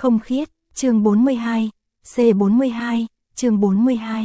không khiết, chương 42, C42, chương 42.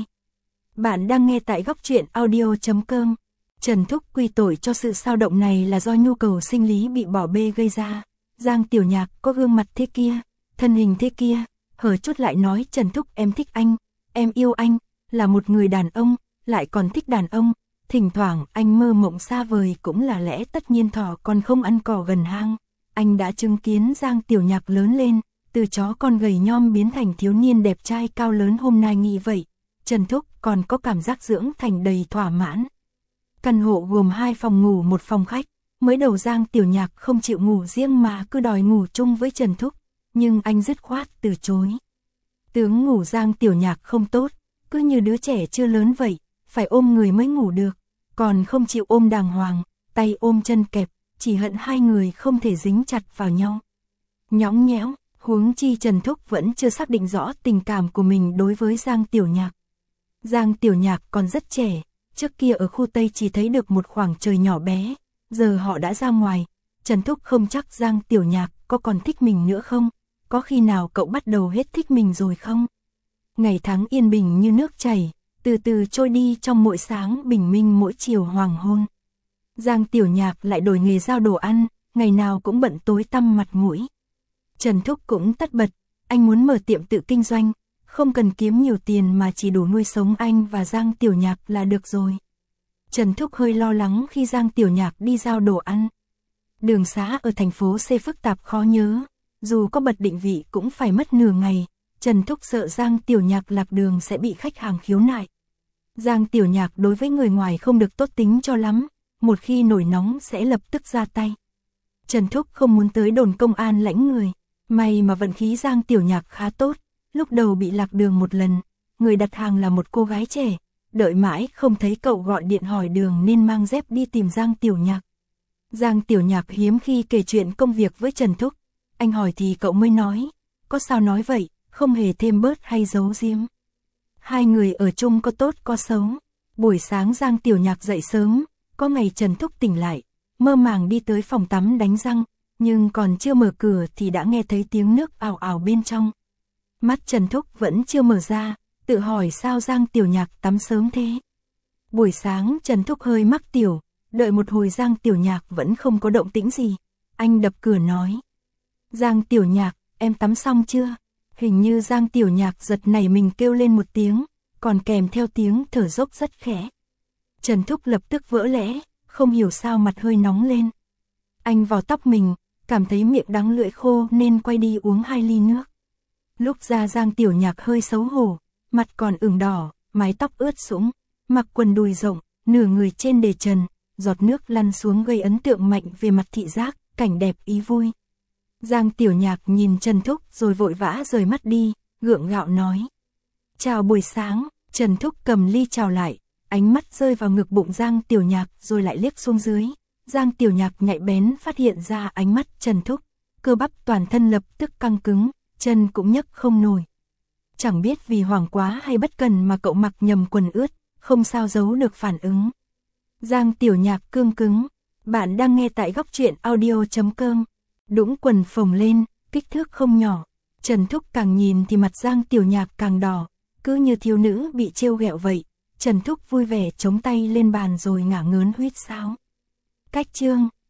Bạn đang nghe tại góc truyện audio.com. Trần Thúc quy tội cho sự sao động này là do nhu cầu sinh lý bị bỏ bê gây ra. Giang Tiểu Nhạc có gương mặt thế kia, thân hình thế kia, hở chút lại nói Trần Thúc em thích anh, em yêu anh, là một người đàn ông, lại còn thích đàn ông. Thỉnh thoảng anh mơ mộng xa vời cũng là lẽ tất nhiên thỏ còn không ăn cỏ gần hang. Anh đã chứng kiến Giang Tiểu Nhạc lớn lên, từ chó con gầy nhom biến thành thiếu niên đẹp trai cao lớn hôm nay nghĩ vậy. Trần Thúc còn có cảm giác dưỡng thành đầy thỏa mãn. Căn hộ gồm 2 phòng ngủ 1 phòng khách, mới đầu Giang Tiểu Nhạc không chịu ngủ riêng mà cứ đòi ngủ chung với Trần Thúc, nhưng anh dứt khoát từ chối. Tướng ngủ Giang Tiểu Nhạc không tốt, cứ như đứa trẻ chưa lớn vậy, phải ôm người mới ngủ được, còn không chịu ôm đàng hoàng, tay ôm chân kẹp, chỉ hận hai người không thể dính chặt vào nhau. Nhõng nhẽo, huống chi Trần Thúc vẫn chưa xác định rõ tình cảm của mình đối với Giang Tiểu Nhạc. Giang Tiểu Nhạc còn rất trẻ, trước kia ở khu Tây chỉ thấy được một khoảng trời nhỏ bé, giờ họ đã ra ngoài, Trần Thúc không chắc Giang Tiểu Nhạc có còn thích mình nữa không, có khi nào cậu bắt đầu hết thích mình rồi không? Ngày tháng yên bình như nước chảy, từ từ trôi đi trong mỗi sáng bình minh mỗi chiều hoàng hôn. Giang Tiểu Nhạc lại đổi nghề giao đồ ăn, ngày nào cũng bận tối tăm mặt mũi. Trần Thúc cũng tất bật, anh muốn mở tiệm tự kinh doanh, không cần kiếm nhiều tiền mà chỉ đủ nuôi sống anh và Giang Tiểu Nhạc là được rồi. Trần Thúc hơi lo lắng khi Giang Tiểu Nhạc đi giao đồ ăn. Đường xá ở thành phố C phức tạp khó nhớ, dù có bật định vị cũng phải mất nửa ngày. Trần Thúc sợ Giang Tiểu Nhạc lạc đường sẽ bị khách hàng khiếu nại. Giang Tiểu Nhạc đối với người ngoài không được tốt tính cho lắm, một khi nổi nóng sẽ lập tức ra tay. Trần Thúc không muốn tới đồn công an lãnh người, may mà vận khí Giang Tiểu Nhạc khá tốt, lúc đầu bị lạc đường một lần, người đặt hàng là một cô gái trẻ, đợi mãi không thấy cậu gọi điện hỏi đường nên mang dép đi tìm Giang Tiểu Nhạc. Giang Tiểu Nhạc hiếm khi kể chuyện công việc với Trần Thúc, anh hỏi thì cậu mới nói, có sao nói vậy, không hề thêm bớt hay giấu giếm. Hai người ở chung có tốt có xấu. Buổi sáng Giang Tiểu Nhạc dậy sớm, có ngày Trần Thúc tỉnh lại, mơ màng đi tới phòng tắm đánh răng, nhưng còn chưa mở cửa thì đã nghe thấy tiếng nước ào ào bên trong. Mắt Trần Thúc vẫn chưa mở ra, tự hỏi sao Giang Tiểu Nhạc tắm sớm thế. Buổi sáng Trần Thúc hơi mắc tiểu, đợi một hồi Giang Tiểu Nhạc vẫn không có động tĩnh gì. Anh đập cửa nói, Giang Tiểu Nhạc, em tắm xong chưa? Hình như Giang Tiểu Nhạc giật nảy mình kêu lên một tiếng, còn kèm theo tiếng thở dốc rất khẽ. Trần Thúc lập tức vỡ lẽ, không hiểu sao mặt hơi nóng lên. Anh vò tóc mình, cảm thấy miệng đắng lưỡi khô nên quay đi uống 2 ly nước. Lúc ra Giang Tiểu Nhạc hơi xấu hổ, mặt còn ửng đỏ, mái tóc ướt sũng, mặc quần đùi rộng, nửa người trên đề trần, giọt nước lăn xuống gây ấn tượng mạnh về mặt thị giác, cảnh đẹp ý vui. Giang Tiểu Nhạc nhìn Trần Thúc rồi vội vã rời mắt đi, gượng gạo nói. Chào buổi sáng, Trần Thúc cầm ly chào lại, ánh mắt rơi vào ngực bụng Giang Tiểu Nhạc rồi lại liếc xuống dưới. Giang Tiểu Nhạc nhạy bén phát hiện ra ánh mắt Trần Thúc, cơ bắp toàn thân lập tức căng cứng, chân cũng nhấc không nổi. Chẳng biết vì hoảng quá hay bất cần mà cậu mặc nhầm quần ướt, không sao giấu được phản ứng. Giang Tiểu Nhạc cương cứng, bạn đang nghe tại góc truyện audio.com. Đũng quần phồng lên, kích thước không nhỏ. Trần Thúc càng nhìn thì mặt Giang Tiểu Nhạc càng đỏ, cứ như thiếu nữ bị trêu ghẹo vậy. Trần Thúc vui vẻ chống tay lên bàn rồi ngả ngớn huýt sáo. Cách chương